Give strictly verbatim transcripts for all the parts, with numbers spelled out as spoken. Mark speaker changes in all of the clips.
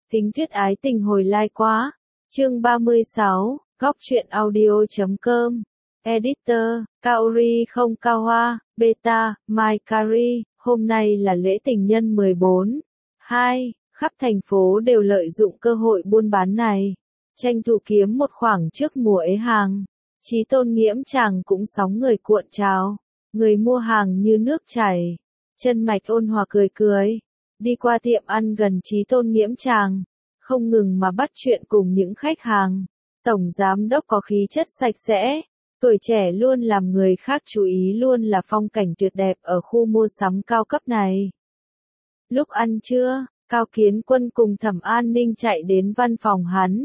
Speaker 1: Tính thuyết ái tình hồi lai quá. Chương ba mươi sáu, góc truyện audio chấm com. Editor, Kaori không cao hoa, beta, Mai Kari, hôm nay là lễ tình nhân mười bốn. hai, khắp thành phố đều lợi dụng cơ hội buôn bán này. Tranh thủ kiếm một khoảng trước mùa ế hàng. Chí Tôn Nghiễm Tràng cũng sóng người cuộn trào. Người mua hàng như nước chảy. Chân Mạch ôn hòa cười cười. Đi qua tiệm ăn gần Chí Tôn Nghiễm Tràng. Không ngừng mà bắt chuyện cùng những khách hàng. Tổng giám đốc có khí chất sạch sẽ. Tuổi trẻ luôn làm người khác chú ý, luôn là phong cảnh tuyệt đẹp ở khu mua sắm cao cấp này. Lúc ăn trưa, Cao Kiến Quân cùng Thẩm An Ninh chạy đến văn phòng hắn.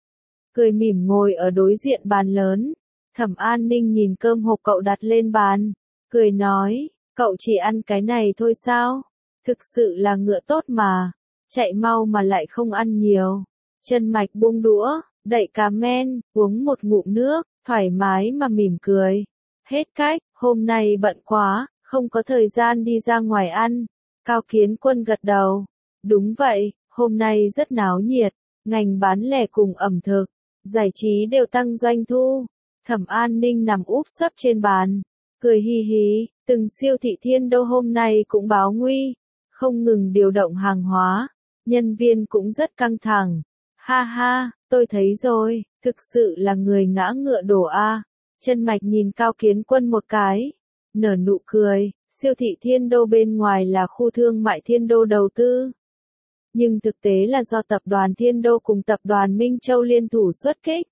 Speaker 1: Cười mỉm ngồi ở đối diện bàn lớn. Thẩm An Ninh nhìn cơm hộp cậu đặt lên bàn. Cười nói, cậu chỉ ăn cái này thôi sao? Thực sự là ngựa tốt mà. Chạy mau mà lại không ăn nhiều. Chân Mạch buông đũa, đậy cá men, uống một ngụm nước, thoải mái mà mỉm cười. Hết cách, hôm nay bận quá, không có thời gian đi ra ngoài ăn. Cao Kiến Quân gật đầu. Đúng vậy, hôm nay rất náo nhiệt, ngành bán lẻ cùng ẩm thực, giải trí đều tăng doanh thu. Thẩm An Ninh nằm úp sấp trên bàn, cười hi hí, từng siêu thị Thiên Đô hôm nay cũng báo nguy, không ngừng điều động hàng hóa, nhân viên cũng rất căng thẳng. Ha ha, tôi thấy rồi, thực sự là người ngã ngựa đổ a. Chân Mạch nhìn Cao Kiến Quân một cái, nở nụ cười, siêu thị Thiên Đô bên ngoài là khu thương mại Thiên Đô đầu tư. Nhưng thực tế là do tập đoàn Thiên Đô cùng tập đoàn Minh Châu liên thủ xuất kích.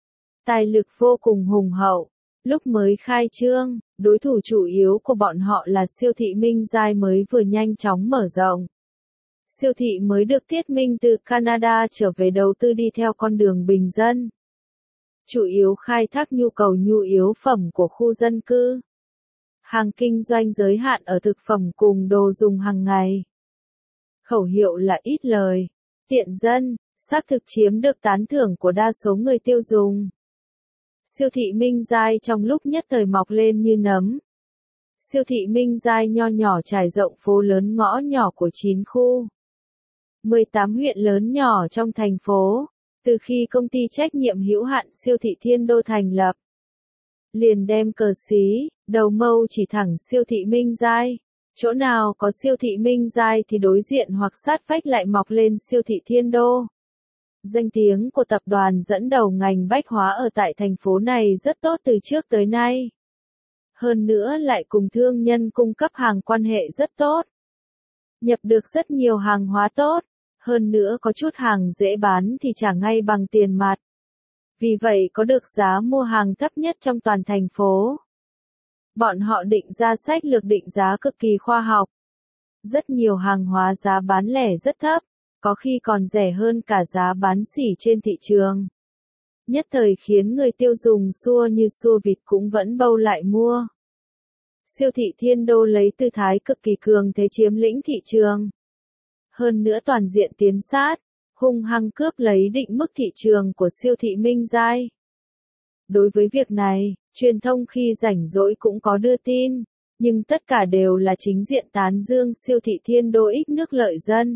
Speaker 1: Tài lực vô cùng hùng hậu. Lúc mới khai trương, đối thủ chủ yếu của bọn họ là siêu thị Minh Giai mới vừa nhanh chóng mở rộng. Siêu thị mới được Tiết Minh từ Canada trở về đầu tư đi theo con đường bình dân. Chủ yếu khai thác nhu cầu nhu yếu phẩm của khu dân cư. Hàng kinh doanh giới hạn ở thực phẩm cùng đồ dùng hàng ngày. Khẩu hiệu là ít lời, tiện dân, xác thực chiếm được tán thưởng của đa số người tiêu dùng. Siêu thị Minh Giai trong lúc nhất thời mọc lên như nấm. Siêu thị Minh Giai nho nhỏ trải rộng phố lớn ngõ nhỏ của chín khu. mười tám huyện lớn nhỏ trong thành phố, từ khi công ty trách nhiệm hữu hạn siêu thị Thiên Đô thành lập. Liền đem cờ xí, đầu mâu chỉ thẳng siêu thị Minh Giai. Chỗ nào có siêu thị Minh Giai thì đối diện hoặc sát vách lại mọc lên siêu thị Thiên Đô. Danh tiếng của tập đoàn dẫn đầu ngành bách hóa ở tại thành phố này rất tốt từ trước tới nay. Hơn nữa lại cùng thương nhân cung cấp hàng quan hệ rất tốt. Nhập được rất nhiều hàng hóa tốt. Hơn nữa có chút hàng dễ bán thì trả ngay bằng tiền mặt. Vì vậy có được giá mua hàng thấp nhất trong toàn thành phố. Bọn họ định ra sách lược định giá cực kỳ khoa học. Rất nhiều hàng hóa giá bán lẻ rất thấp, có khi còn rẻ hơn cả giá bán sỉ trên thị trường. Nhất thời khiến người tiêu dùng xua như xua vịt cũng vẫn bâu lại mua. Siêu thị Thiên Đô lấy tư thái cực kỳ cường thế chiếm lĩnh thị trường. Hơn nữa toàn diện tiến sát, hung hăng cướp lấy định mức thị trường của siêu thị Minh Giai. Đối với việc này, truyền thông khi rảnh rỗi cũng có đưa tin, nhưng tất cả đều là chính diện tán dương siêu thị Thiên Đô ít nước lợi dân.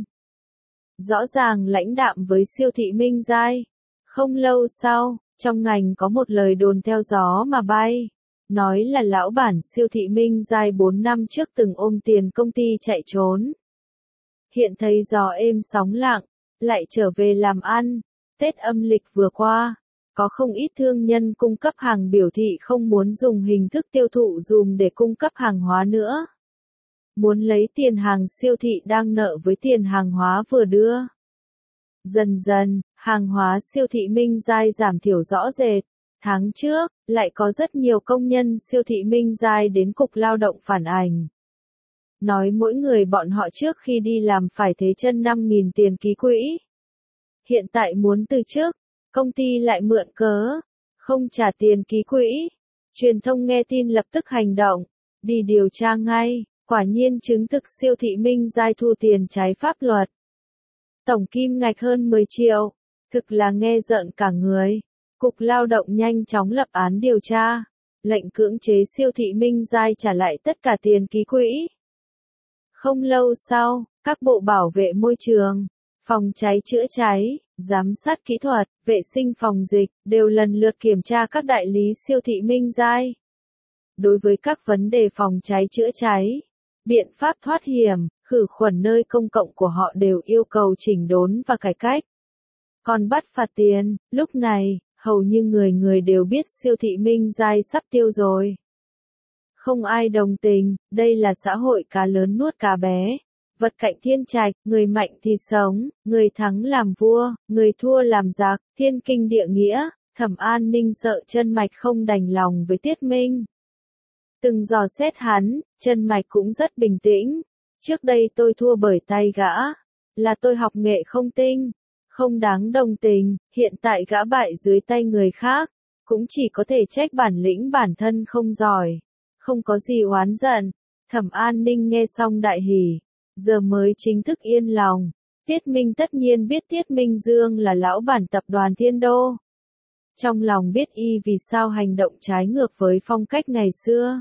Speaker 1: Rõ ràng lãnh đạm với siêu thị Minh Giai. Không lâu sau, trong ngành có một lời đồn theo gió mà bay. Nói là lão bản siêu thị Minh Giai bốn năm trước từng ôm tiền công ty chạy trốn. Hiện thấy gió êm sóng lặng, lại trở về làm ăn. Tết âm lịch vừa qua, có không ít thương nhân cung cấp hàng biểu thị không muốn dùng hình thức tiêu thụ dùm để cung cấp hàng hóa nữa. Muốn lấy tiền hàng siêu thị đang nợ với tiền hàng hóa vừa đưa. Dần dần, hàng hóa siêu thị Minh Giai giảm thiểu rõ rệt. Tháng trước, lại có rất nhiều công nhân siêu thị Minh Giai đến Cục Lao động phản ảnh. Nói mỗi người bọn họ trước khi đi làm phải thế chân năm nghìn tiền ký quỹ. Hiện tại muốn từ chức, công ty lại mượn cớ, không trả tiền ký quỹ. Truyền thông nghe tin lập tức hành động, đi điều tra ngay, quả nhiên chứng thực siêu thị Minh Giai thu tiền trái pháp luật. Tổng kim ngạch hơn mười triệu, thực là nghe rợn cả người. Cục Lao động nhanh chóng lập án điều tra, lệnh cưỡng chế siêu thị Minh Giai trả lại tất cả tiền ký quỹ. Không lâu sau, các bộ bảo vệ môi trường, phòng cháy chữa cháy, giám sát kỹ thuật, vệ sinh phòng dịch, đều lần lượt kiểm tra các đại lý siêu thị Minh Giai. Đối với các vấn đề phòng cháy chữa cháy, biện pháp thoát hiểm, khử khuẩn nơi công cộng của họ đều yêu cầu chỉnh đốn và cải cách. Còn bắt phạt tiền, lúc này, hầu như người người đều biết siêu thị Minh Giai sắp tiêu rồi. Không ai đồng tình, đây là xã hội cá lớn nuốt cá bé. Vật cạnh thiên trạch, người mạnh thì sống, người thắng làm vua, người thua làm giặc, thiên kinh địa nghĩa. Thẩm An Ninh sợ Chân Mạch không đành lòng với Tiết Minh. Từng dò xét hắn, Chân Mạch cũng rất bình tĩnh. Trước đây tôi thua bởi tay gã, là tôi học nghệ không tinh, không đáng đồng tình, hiện tại gã bại dưới tay người khác, cũng chỉ có thể trách bản lĩnh bản thân không giỏi, không có gì oán giận. Thẩm An Ninh nghe xong đại hỉ, giờ mới chính thức yên lòng. Tiết Minh tất nhiên biết Tiết Minh Dương là lão bản tập đoàn Thiên Đô. Trong lòng biết y vì sao hành động trái ngược với phong cách ngày xưa.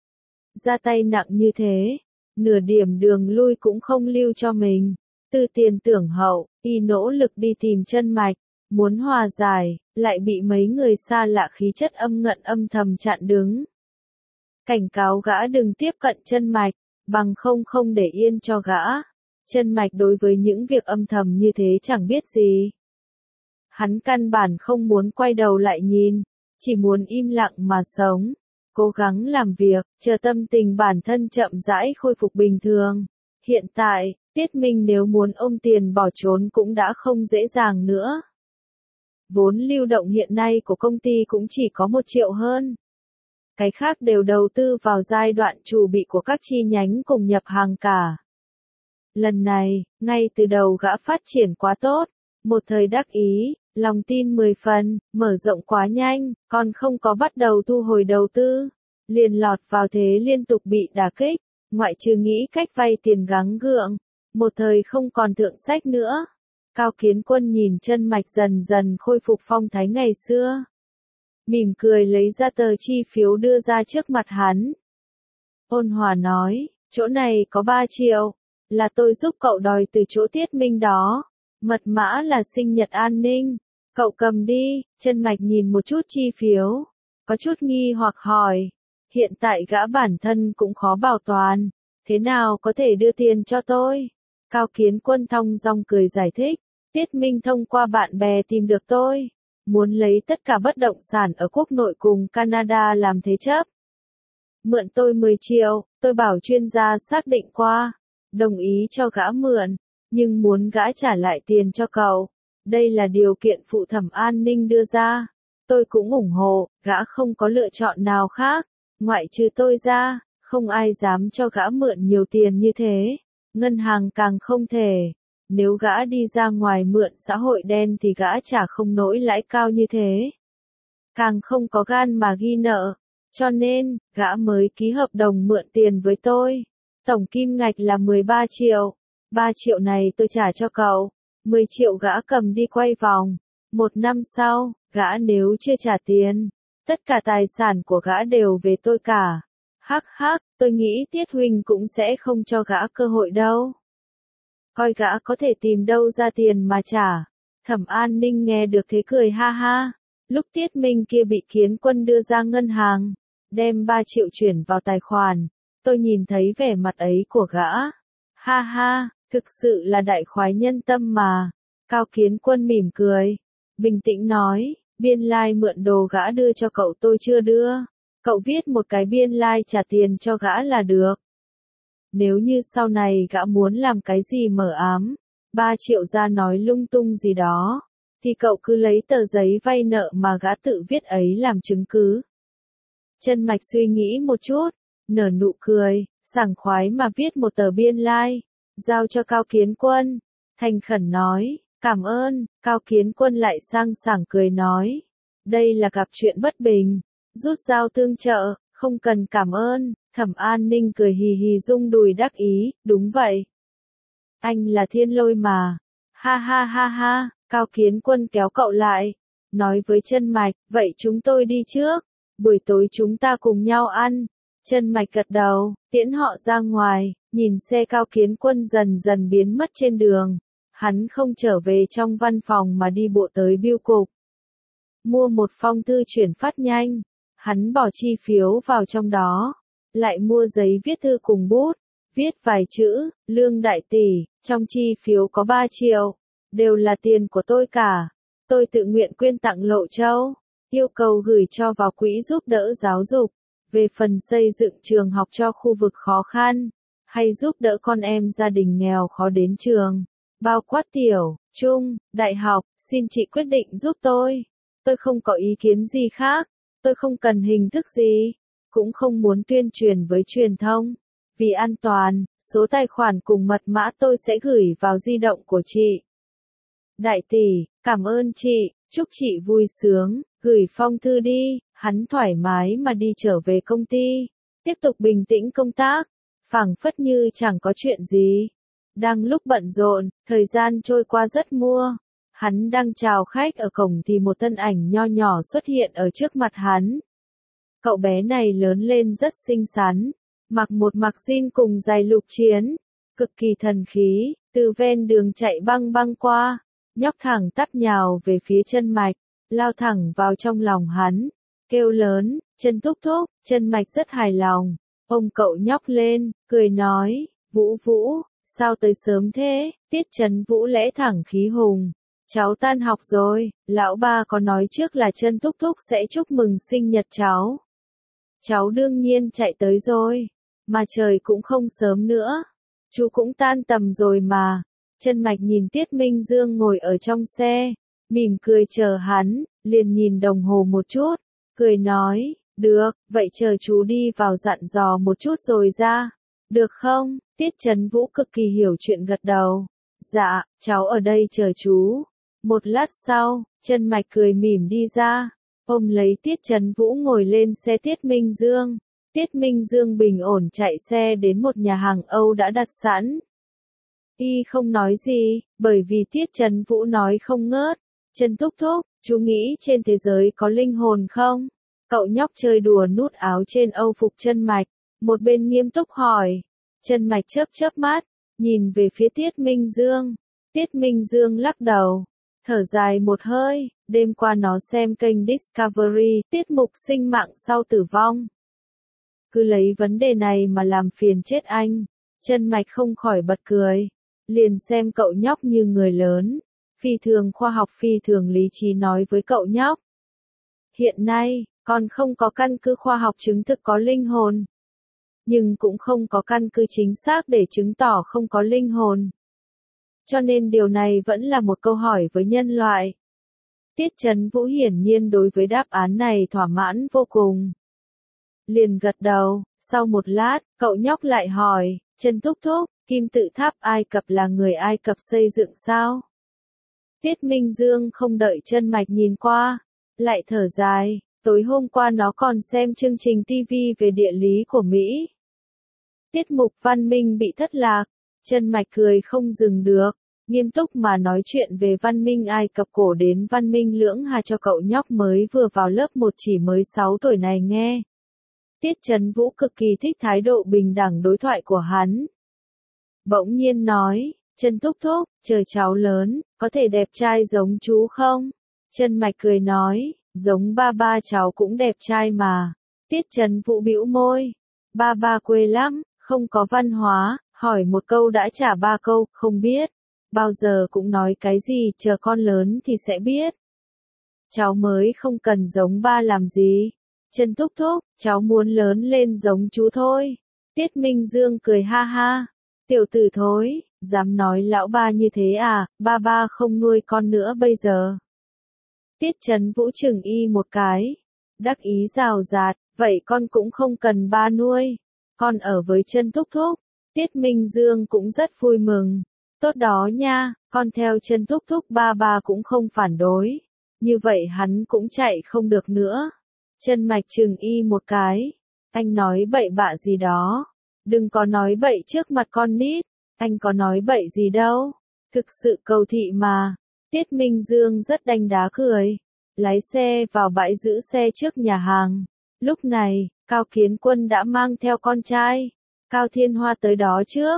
Speaker 1: Ra tay nặng như thế, nửa điểm đường lui cũng không lưu cho mình. Từ tiền tưởng hậu, y nỗ lực đi tìm Chân Mạch, muốn hòa giải, lại bị mấy người xa lạ khí chất âm ngận âm thầm chặn đứng. Cảnh cáo gã đừng tiếp cận Chân Mạch, bằng không không để yên cho gã. Chân Mạch đối với những việc âm thầm như thế chẳng biết gì. Hắn căn bản không muốn quay đầu lại nhìn, chỉ muốn im lặng mà sống, cố gắng làm việc, chờ tâm tình bản thân chậm rãi khôi phục bình thường. Hiện tại, Tiết Minh nếu muốn ôm tiền bỏ trốn cũng đã không dễ dàng nữa. Vốn lưu động hiện nay của công ty cũng chỉ có một triệu hơn. Cái khác đều đầu tư vào giai đoạn chuẩn bị của các chi nhánh cùng nhập hàng cả. Lần này, ngay từ đầu gã phát triển quá tốt, một thời đắc ý, lòng tin mười phần, mở rộng quá nhanh, còn không có bắt đầu thu hồi đầu tư, liền lọt vào thế liên tục bị đả kích, ngoại trừ nghĩ cách vay tiền gắng gượng, một thời không còn thượng sách nữa. Cao Kiến Quân nhìn Chân Mạch dần dần khôi phục phong thái ngày xưa, mỉm cười lấy ra tờ chi phiếu đưa ra trước mặt hắn. Ôn hòa nói, chỗ này có ba triệu, là tôi giúp cậu đòi từ chỗ Tiết Minh đó, mật mã là sinh nhật An Ninh, cậu cầm đi. Chân Mạch nhìn một chút chi phiếu, có chút nghi hoặc hỏi, hiện tại gã bản thân cũng khó bảo toàn, thế nào có thể đưa tiền cho tôi? Cao Kiến Quân thong dong cười giải thích, Tiết Minh thông qua bạn bè tìm được tôi, muốn lấy tất cả bất động sản ở quốc nội cùng Canada làm thế chấp. Mượn tôi mười triệu, tôi bảo chuyên gia xác định qua, đồng ý cho gã mượn, nhưng muốn gã trả lại tiền cho cậu. Đây là điều kiện phụ Thẩm An Ninh đưa ra. Tôi cũng ủng hộ, gã không có lựa chọn nào khác, ngoại trừ tôi ra, không ai dám cho gã mượn nhiều tiền như thế. Ngân hàng càng không thể. Nếu gã đi ra ngoài mượn xã hội đen thì gã trả không nổi lãi cao như thế. Càng không có gan mà ghi nợ. Cho nên, gã mới ký hợp đồng mượn tiền với tôi. Tổng kim ngạch là mười ba triệu. ba triệu này tôi trả cho cậu. mười triệu gã cầm đi quay vòng. Một năm sau, gã nếu chưa trả tiền, tất cả tài sản của gã đều về tôi cả. Hắc hắc, tôi nghĩ Tiết Huynh cũng sẽ không cho gã cơ hội đâu. Coi gã có thể tìm đâu ra tiền mà trả. Thẩm An Ninh nghe được thế cười ha ha. Lúc Tiết Minh kia bị Kiến Quân đưa ra ngân hàng, đem ba triệu chuyển vào tài khoản, tôi nhìn thấy vẻ mặt ấy của gã. Ha ha, thực sự là đại khoái nhân tâm mà. Cao Kiến Quân mỉm cười, bình tĩnh nói, biên lai like mượn đồ gã đưa cho cậu tôi chưa đưa. Cậu viết một cái biên lai like trả tiền cho gã là được. Nếu như sau này gã muốn làm cái gì mờ ám, ba triệu ra nói lung tung gì đó, thì cậu cứ lấy tờ giấy vay nợ mà gã tự viết ấy làm chứng cứ. Chân Mạch suy nghĩ một chút, nở nụ cười, sảng khoái mà viết một tờ biên lai, like, giao cho Cao Kiến Quân, thành khẩn nói, cảm ơn. Cao Kiến Quân lại sang sảng cười nói, đây là gặp chuyện bất bình, rút dao tương trợ, không cần cảm ơn. Thẩm An Ninh cười hì hì rung đùi đắc ý, đúng vậy. Anh là Thiên Lôi mà. Ha ha ha ha, Cao Kiến Quân kéo cậu lại, nói với Chân Mạch, vậy chúng tôi đi trước, buổi tối chúng ta cùng nhau ăn. Chân Mạch gật đầu, tiễn họ ra ngoài, nhìn xe Cao Kiến Quân dần dần biến mất trên đường. Hắn không trở về trong văn phòng mà đi bộ tới bưu cục. Mua một phong thư chuyển phát nhanh. Hắn bỏ chi phiếu vào trong đó. Lại mua giấy viết thư cùng bút. Viết vài chữ, Lương đại tỷ, trong chi phiếu có ba triệu. Đều là tiền của tôi cả. Tôi tự nguyện quyên tặng Lộ Châu. Yêu cầu gửi cho vào quỹ giúp đỡ giáo dục. Về phần xây dựng trường học cho khu vực khó khăn. Hay giúp đỡ con em gia đình nghèo khó đến trường. Bao quát tiểu, trung, đại học, xin chị quyết định giúp tôi. Tôi không có ý kiến gì khác. Tôi không cần hình thức gì. Cũng không muốn tuyên truyền với truyền thông. Vì an toàn, số tài khoản cùng mật mã tôi sẽ gửi vào di động của chị. Đại tỷ, cảm ơn chị, chúc chị vui sướng, gửi phong thư đi. Hắn thoải mái mà đi trở về công ty. Tiếp tục bình tĩnh công tác. Phảng phất như chẳng có chuyện gì. Đang lúc bận rộn, thời gian trôi qua rất mua. Hắn đang chào khách ở cổng thì một thân ảnh nho nhỏ xuất hiện ở trước mặt hắn. Cậu bé này lớn lên rất xinh xắn, mặc một mặc jean cùng giày lục chiến, cực kỳ thần khí, từ ven đường chạy băng băng qua, nhóc thẳng tắp nhào về phía chân mạch, lao thẳng vào trong lòng hắn, kêu lớn, chân thúc thúc, chân mạch rất hài lòng, ôm cậu nhóc lên, cười nói, Vũ Vũ, sao tới sớm thế, Tiết Trấn Vũ lẽ thẳng khí hùng. Cháu tan học rồi, lão ba có nói trước là chân thúc thúc sẽ chúc mừng sinh nhật cháu. Cháu đương nhiên chạy tới rồi, mà trời cũng không sớm nữa. Chú cũng tan tầm rồi mà. Chân mạch nhìn Tiết Minh Dương ngồi ở trong xe, mỉm cười chờ hắn, liền nhìn đồng hồ một chút, cười nói, được, vậy chờ chú đi vào dặn dò một chút rồi ra. Được không? Tiết Trấn Vũ cực kỳ hiểu chuyện gật đầu. Dạ, cháu ở đây chờ chú. Một lát sau, chân mạch cười mỉm đi ra, ôm lấy Tiết Trấn Vũ ngồi lên xe Tiết Minh Dương. Tiết Minh Dương bình ổn chạy xe đến một nhà hàng Âu đã đặt sẵn. Y không nói gì, bởi vì Tiết Trấn Vũ nói không ngớt. Chân thúc thúc, chú nghĩ trên thế giới có linh hồn không? Cậu nhóc chơi đùa nút áo trên Âu phục chân mạch, một bên nghiêm túc hỏi. Chân mạch chớp chớp mắt, nhìn về phía Tiết Minh Dương. Tiết Minh Dương lắc đầu. Thở dài một hơi, đêm qua nó xem kênh Discovery, tiết mục sinh mạng sau tử vong. Cứ lấy vấn đề này mà làm phiền chết anh. Chân mạch không khỏi bật cười. Liền xem cậu nhóc như người lớn. Phi thường khoa học phi thường lý trí nói với cậu nhóc. Hiện nay, còn không có căn cứ khoa học chứng thực có linh hồn. Nhưng cũng không có căn cứ chính xác để chứng tỏ không có linh hồn. Cho nên điều này vẫn là một câu hỏi với nhân loại. Tiết Trấn Vũ hiển nhiên đối với đáp án này thỏa mãn vô cùng. Liền gật đầu, sau một lát, cậu nhóc lại hỏi, Chân thúc thúc, kim tự tháp Ai Cập là người Ai Cập xây dựng sao? Tiết Minh Dương không đợi chân mạch nhìn qua, lại thở dài, tối hôm qua nó còn xem chương trình ti vi về địa lý của Mỹ. Tiết mục văn minh bị thất lạc, chân mạch cười không dừng được, nghiêm túc mà nói chuyện về văn minh Ai Cập cổ đến văn minh Lưỡng Hà cho cậu nhóc mới vừa vào lớp một chỉ mới sáu tuổi này nghe. Tiết Trấn Vũ cực kỳ thích thái độ bình đẳng đối thoại của hắn. Bỗng nhiên nói, Chân thúc thúc, chờ cháu lớn, có thể đẹp trai giống chú không? Chân mạch cười nói, giống ba ba cháu cũng đẹp trai mà. Tiết Trấn Vũ bĩu môi, ba ba quê lắm, không có văn hóa, hỏi một câu đã trả ba câu, không biết. Bao giờ cũng nói cái gì, chờ con lớn thì sẽ biết. Cháu mới không cần giống ba làm gì. Chân thúc thúc, cháu muốn lớn lên giống chú thôi. Tiết Minh Dương cười ha ha. Tiểu tử thối, dám nói lão ba như thế à, ba ba không nuôi con nữa bây giờ. Tiết Trấn Vũ chừng y một cái. Đắc ý rào rạt, vậy con cũng không cần ba nuôi. Con ở với Chân thúc thúc. Tiết Minh Dương cũng rất vui mừng. Tốt đó nha, con theo Chân thúc thúc ba ba cũng không phản đối. Như vậy hắn cũng chạy không được nữa. Chân mạch chừng y một cái. Anh nói bậy bạ gì đó. Đừng có nói bậy trước mặt con nít. Anh có nói bậy gì đâu. Thực sự cầu thị mà. Tiết Minh Dương rất đanh đá cười. Lái xe vào bãi giữ xe trước nhà hàng. Lúc này, Cao Kiến Quân đã mang theo con trai. Cao Thiên Hoa tới đó trước.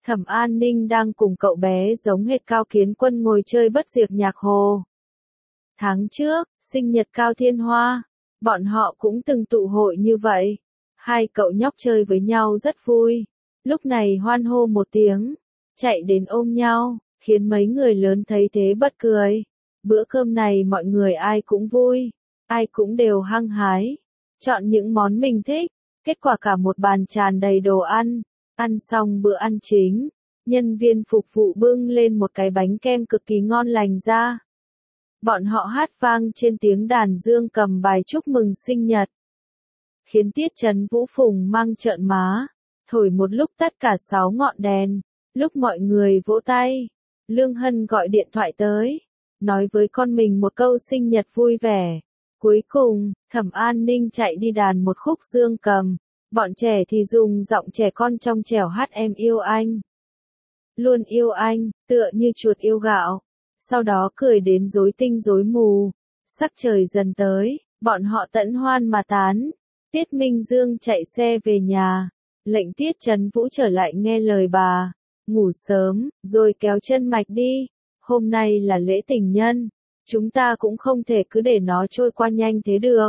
Speaker 1: Thẩm An Ninh đang cùng cậu bé giống hệt Cao Kiến Quân ngồi chơi bất diệt nhạc hồ. Tháng trước, sinh nhật Cao Thiên Hoa, bọn họ cũng từng tụ hội như vậy. Hai cậu nhóc chơi với nhau rất vui. Lúc này hoan hô một tiếng, chạy đến ôm nhau, khiến mấy người lớn thấy thế bật cười. Bữa cơm này mọi người ai cũng vui, ai cũng đều hăng hái, chọn những món mình thích, kết quả cả một bàn tràn đầy đồ ăn. Ăn xong bữa ăn chính, nhân viên phục vụ bưng lên một cái bánh kem cực kỳ ngon lành ra. Bọn họ hát vang trên tiếng đàn dương cầm bài chúc mừng sinh nhật, khiến Tiết Trấn Vũ Phùng mang trợn má, thổi một lúc tắt cả sáu ngọn đèn. Lúc mọi người vỗ tay, Lương Hân gọi điện thoại tới, nói với con mình một câu sinh nhật vui vẻ. Cuối cùng, Thẩm An Ninh chạy đi đàn một khúc dương cầm, bọn trẻ thì dùng giọng trẻ con trong trẻo hát em yêu anh. Luôn yêu anh, tựa như chuột yêu gạo. Sau đó cười đến rối tinh rối mù. Sắc trời dần tới, bọn họ tẫn hoan mà tán. Tiết Minh Dương chạy xe về nhà, lệnh Tiết Trấn Vũ trở lại nghe lời bà, ngủ sớm, rồi kéo chân mạch đi. Hôm nay là lễ tình nhân, chúng ta cũng không thể cứ để nó trôi qua nhanh thế được.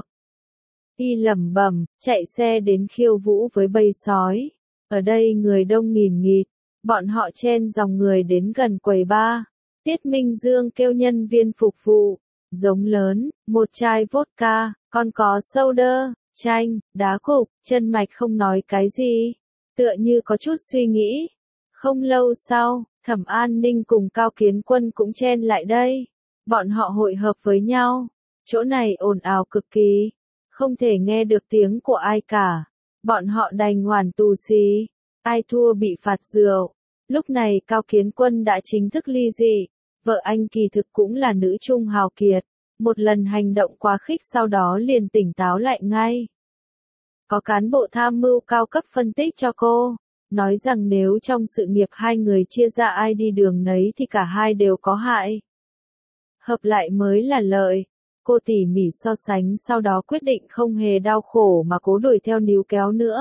Speaker 1: Y lẩm bẩm, chạy xe đến khiêu vũ với bầy sói. Ở đây người đông nghìn nghịt, bọn họ chen dòng người đến gần quầy bar. Tiết Minh Dương kêu nhân viên phục vụ, giống lớn, một chai vodka, còn có soda, chanh, đá cục. Chân mạch không nói cái gì, tựa như có chút suy nghĩ. Không lâu sau, Thẩm An Ninh cùng Cao Kiến Quân cũng chen lại đây. Bọn họ hội hợp với nhau. Chỗ này ồn ào cực kỳ, không thể nghe được tiếng của ai cả. Bọn họ đành hoàn tù xì, ai thua bị phạt rượu. Lúc này Cao Kiến Quân đã chính thức ly dị. Vợ anh kỳ thực cũng là nữ trung hào kiệt. Một lần hành động quá khích sau đó liền tỉnh táo lại ngay. Có cán bộ tham mưu cao cấp phân tích cho cô, nói rằng nếu trong sự nghiệp hai người chia ra ai đi đường nấy thì cả hai đều có hại. Hợp lại mới là lợi. Cô tỉ mỉ so sánh sau đó quyết định không hề đau khổ mà cố đuổi theo níu kéo nữa.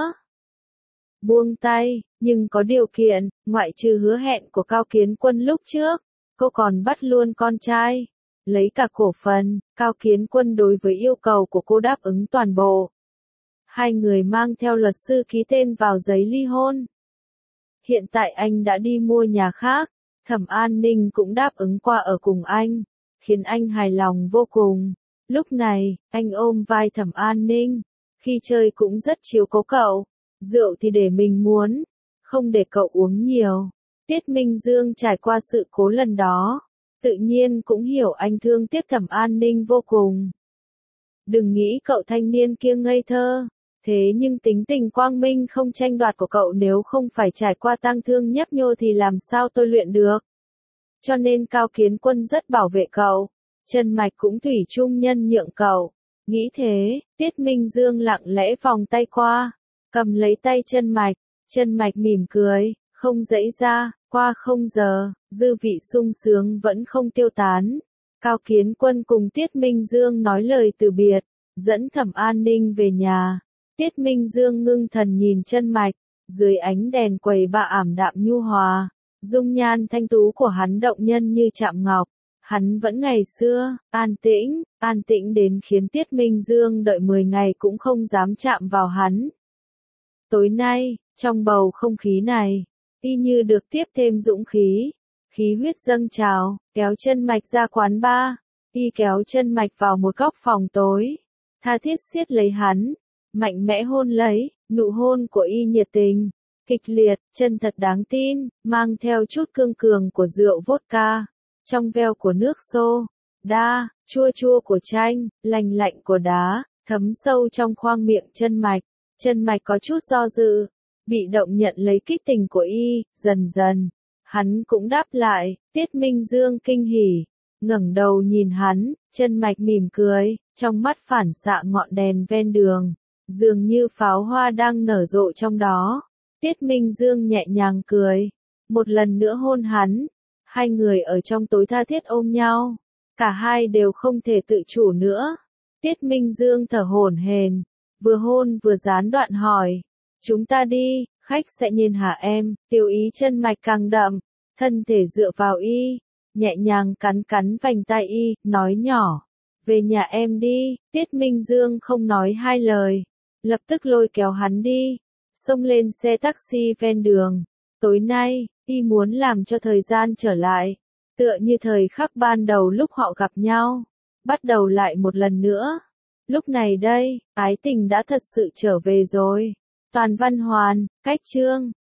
Speaker 1: Buông tay, nhưng có điều kiện, ngoại trừ hứa hẹn của Cao Kiến Quân lúc trước, cô còn bắt luôn con trai. Lấy cả cổ phần, Cao Kiến Quân đối với yêu cầu của cô đáp ứng toàn bộ. Hai người mang theo luật sư ký tên vào giấy ly hôn. Hiện tại anh đã đi mua nhà khác, Thẩm An Ninh cũng đáp ứng qua ở cùng anh, khiến anh hài lòng vô cùng. Lúc này, anh ôm vai Thẩm An Ninh, khi chơi cũng rất chiếu cố cậu, rượu thì để mình muốn, không để cậu uống nhiều. Tiết Minh Dương trải qua sự cố lần đó, tự nhiên cũng hiểu anh thương tiếc Thẩm An Ninh vô cùng. Đừng nghĩ cậu thanh niên kia ngây thơ, thế nhưng tính tình quang minh không tranh đoạt của cậu nếu không phải trải qua tang thương nhấp nhô thì làm sao tôi luyện được. Cho nên Cao Kiến Quân rất bảo vệ cậu, chân mạch cũng thủy chung nhân nhượng cậu. Nghĩ thế, Tiết Minh Dương lặng lẽ vòng tay qua, cầm lấy tay chân mạch, chân mạch mỉm cười, không giãy ra. Qua không giờ, dư vị sung sướng vẫn không tiêu tán. Cao Kiến Quân cùng Tiết Minh Dương nói lời từ biệt, dẫn Thẩm An Ninh về nhà. Tiết Minh Dương ngưng thần nhìn chân mạch, dưới ánh đèn quầy bạ ảm đạm nhu hòa, dung nhan thanh tú của hắn động nhân như chạm ngọc. Hắn vẫn ngày xưa, an tĩnh, an tĩnh đến khiến Tiết Minh Dương đợi mười ngày cũng không dám chạm vào hắn. Tối nay, trong bầu không khí này, y như được tiếp thêm dũng khí, khí huyết dâng trào, kéo chân mạch ra quán bar, y kéo chân mạch vào một góc phòng tối, tha thiết siết lấy hắn, mạnh mẽ hôn lấy, nụ hôn của y nhiệt tình, kịch liệt, chân thật đáng tin, mang theo chút cương cường của rượu vodka, trong veo của nước xô, đa, chua chua của chanh, lành lạnh của đá, thấm sâu trong khoang miệng chân mạch, chân mạch có chút do dự. Bị động nhận lấy kích tình của y, dần dần, hắn cũng đáp lại. Tiết Minh Dương kinh hỉ, ngẩng đầu nhìn hắn, chân mạch mỉm cười, trong mắt phản xạ ngọn đèn ven đường, dường như pháo hoa đang nở rộ trong đó. Tiết Minh Dương nhẹ nhàng cười, một lần nữa hôn hắn, hai người ở trong tối tha thiết ôm nhau, cả hai đều không thể tự chủ nữa. Tiết Minh Dương thở hổn hển, vừa hôn vừa gián đoạn hỏi. Chúng ta đi, Khách sẽ nhìn hả em, Tiêu Ý chân mạch càng đậm, thân thể dựa vào y, nhẹ nhàng cắn cắn vành tai y, nói nhỏ. Về nhà em đi, Tiết Minh Dương không nói hai lời, lập tức lôi kéo hắn đi, xông lên xe taxi ven đường. Tối nay, y muốn làm cho thời gian trở lại, tựa như thời khắc ban đầu lúc họ gặp nhau, bắt đầu lại một lần nữa. Lúc này đây, ái tình đã thật sự trở về rồi. Toàn Văn Hoàn, Cách Chương